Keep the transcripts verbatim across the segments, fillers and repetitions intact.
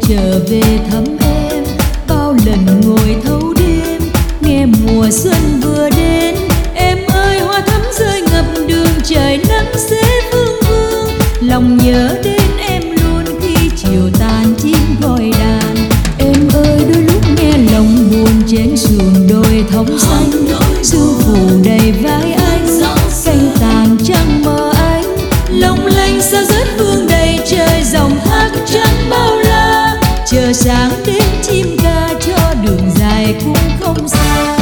trở về thăm em, bao lần ngồi thâu đêm nghe mùa xuân vừa đến. Em ơi hoa thắm rơi ngập đường, trời nắng sẽ vương vương, lòng nhớ đến em luôn khi chiều tàn chim gọi đàn. Em ơi đôi lúc nghe lòng buồn trên sườn đồi thông xanh, sương phủ đầy vai anh, canh tàn trăng mơ ánh, long lanh sao rất vương đầy trời, dòng thác trắng bao la, chờ sáng đến chim ca cho đường dài cũng không xa.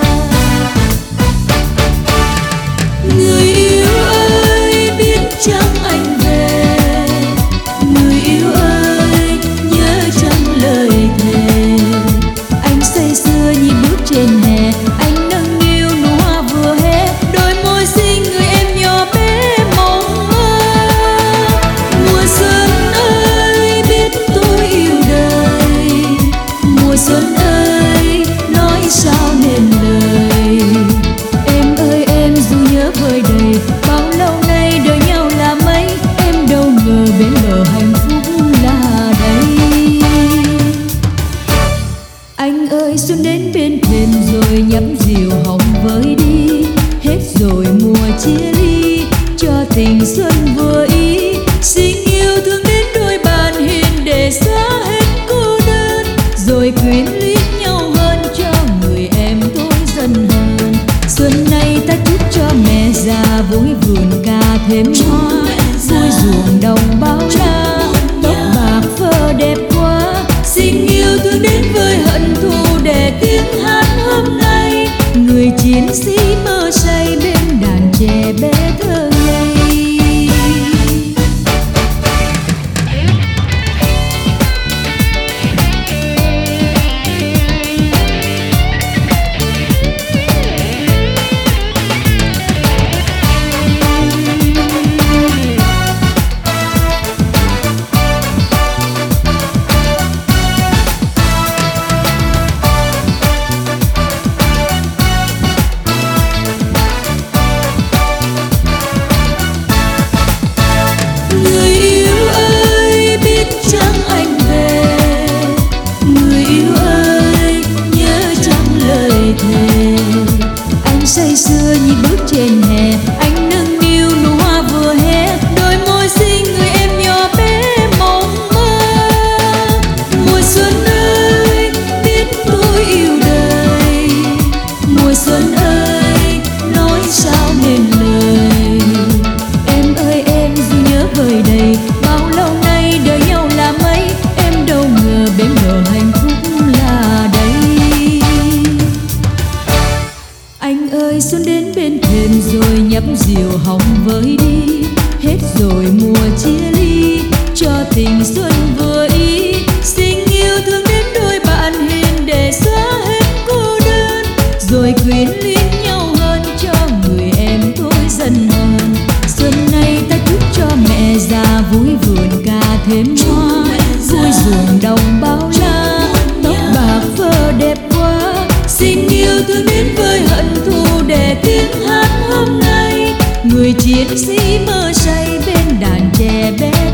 Người yêu ơi biết chăng anh về, người yêu ơi nhớ chăng lời thề. Anh say sưa như bước trên hè, anh nâng niu nụ hoa vừa hé, đôi môi xinh người em nhỏ bé mộng mơ. Mùa xuân ơi biết tôi yêu đời, mùa xuân ơi nói sao nên lời. Em ơi em dù nhớ vơi đầy, bao lâu nay đợi nhau là mấy, em đâu ngờ bên bờ hạnh phúc là đây. Anh ơi xuân đến bên thềm rồi, nhắm dìu hồng với đi, hết rồi mùa chia ly, cho tình xuân vừa ý. Xin yêu thương đến đôi bàn hiền để xóa hết cô đơn, rồi quyến luyến nhau hơn cho người em tôi dần hơn. Xuân nay ta chúc cho mẹ già vui vườn ca thêm hoa, vui ruộng đồng bao la, tóc bạc phơ đẹp quá. Xin yêu thương đến với hận thù để tiếng hát hôm nay, người chiến sĩ mơ say bên đàn trẻ bé thơ ngây. Người yêu ơi biết chăng anh về, người yêu ơi nhớ chăng lời thề. Anh say sưa như bước trên hè, anh nâng niu nụ hoa vừa hé, đôi môi xinh người em nhỏ bé mộng mơ. Mùa xuân ơi biết tôi yêu đời, mùa xuân ơi nói sao nên lời. Em ơi em dù nhớ vơi đầy, bao lâu nay đợi nhau là mấy, em đâu ngờ bên bờ hạnh phúc là đây. Anh ơi xuân đến bên thềm rồi, nhấp dìu hồng với đi, hết rồi mùa chia ly, cho tình xuân vừa ý. Xin yêu thương đến đôi bạn hiền để xóa hết cô đơn, rồi quyến luyến nhau hơn cho người em tôi dần hơn. Xuân nay ta chúc cho mẹ già vui vườn ca thêm hoa, vui ruộng đồng bao la, tóc bạc phơ đẹp quá. Xin yêu thương đến với hận thù để tiếng hát hôm nay, người chiến sĩ mơ say bên đàn trẻ bé